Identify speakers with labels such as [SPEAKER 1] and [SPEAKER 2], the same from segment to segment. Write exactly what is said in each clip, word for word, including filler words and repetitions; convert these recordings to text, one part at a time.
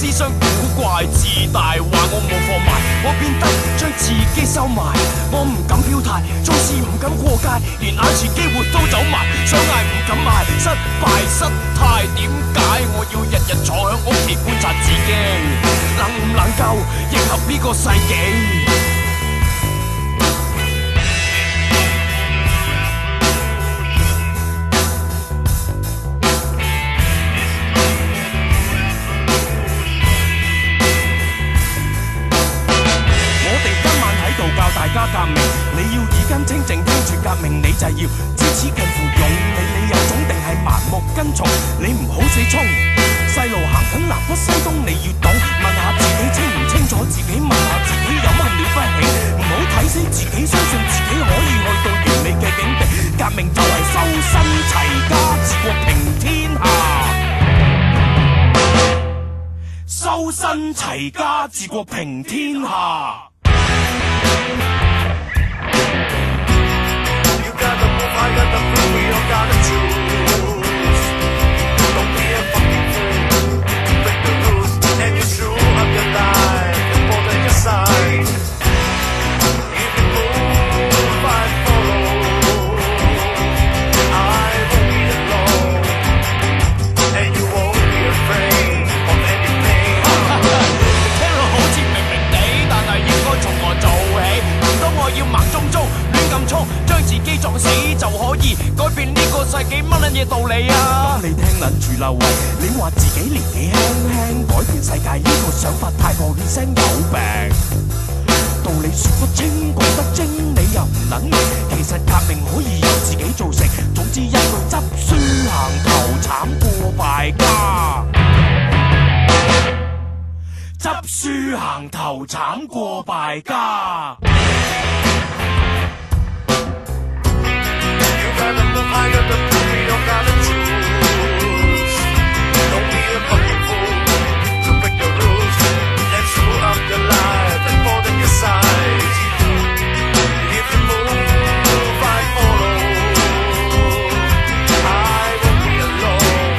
[SPEAKER 1] 思想古怪，自大話我冇貨賣，我變得將自己收埋，我唔敢表態，做事唔敢過界，連眼前機會都走埋，想嗌唔敢嗌，失敗失態，點解我要日日坐響屋企觀察自己，能唔能夠迎合呢個世紀？大家革命，你要耳根清淨聽住革命，你就要支持近乎勇你，你有種定係盲目跟從，你唔好死衝。細路行緊南北西東，你要懂，問下自己清唔清楚自己，問下自己有乜了不起，唔好睇死自己，相信自己可以去到完美嘅境地。革命就係修身齊家治國平天下，修身齊家治國平天下。
[SPEAKER 2] I got the proof, we all gotta choose. Don't be a fucking fool. Break the rules and you screw up your life. You're both on your side. If you move, I follow. I won't be alone, and you won't be afraid of anything.
[SPEAKER 1] 聽落好似明明地，但係應該從我做起。唔通我要盲中中亂咁衝，將自己撞死就可以改變呢個世紀，乜撚嘢道理啊？當你聽撚住漏位，你話自己年紀輕輕改變世界呢個想法太過血腥有病，道理說得清講得精，你又唔撚明，其實革命可以由自己造成。總之一句執輸行頭慘過敗家，執輸行頭慘過敗家。
[SPEAKER 2] I got the proof, I got the proof, we don't gotta choose. Don't be a fucking fool to break the rules and screw up your life and fall on your side. If you move, I follow. I won't be alone,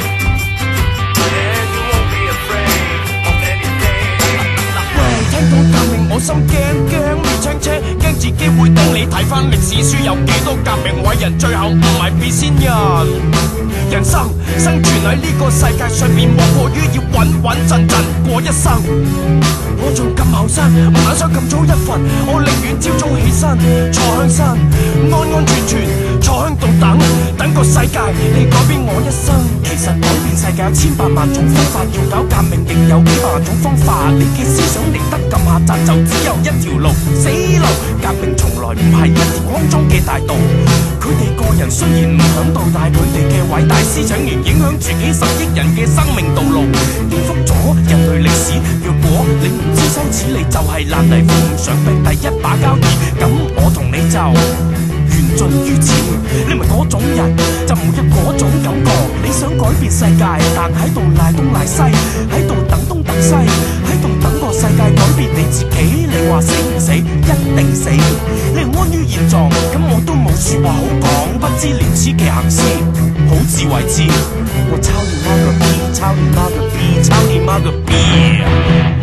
[SPEAKER 2] and you won't be afraid of anything.
[SPEAKER 1] 喂，聽到革命我心驚驚面青青，驚自己會叮你睇返歷史書，有幾多革命偉人最後唔係變仙人。人生生存喺呢個世界上面，莫過於要穩穩陣陣過一生。我仲咁後生，唔撚想咁早一份，我寧願朝早起身，坐向山，安安全全坐響度等，等個世界嚟改變我一生。其實改變世界有千百萬種方法，要搞革命亦有幾百萬種方法。你嘅思想嚟得咁狹窄，就只有一條路，死路。革命從來唔係一條空中嘅大道，佢哋個人雖然唔響度，但係佢哋嘅偉大思想仍影響住幾十億人嘅生命道路，顛覆咗人類歷史。若果你唔知羞恥，你就係爛泥扶唔上壁第一把交椅，咁我同你就緣盡於此。你唔係嗰種人，就冇一嗰種感覺。你想改變世界，但喺度賴東賴西，喺度等東等西，喺度等個世界改變你自己。你話死唔死？一定死。你係安於現狀，咁我都冇說話好講。不知廉恥嘅行先，好自為之。我抄你媽個逼，抄你媽個逼，抄你媽個逼。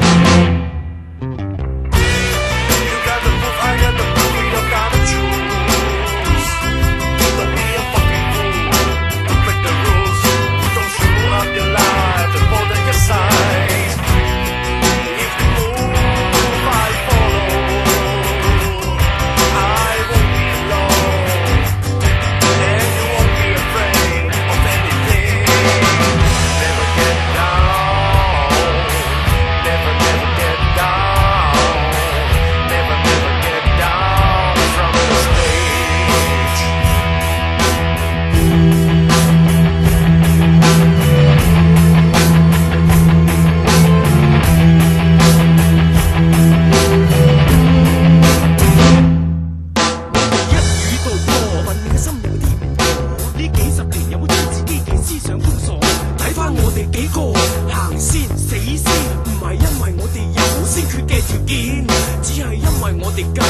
[SPEAKER 1] 我哋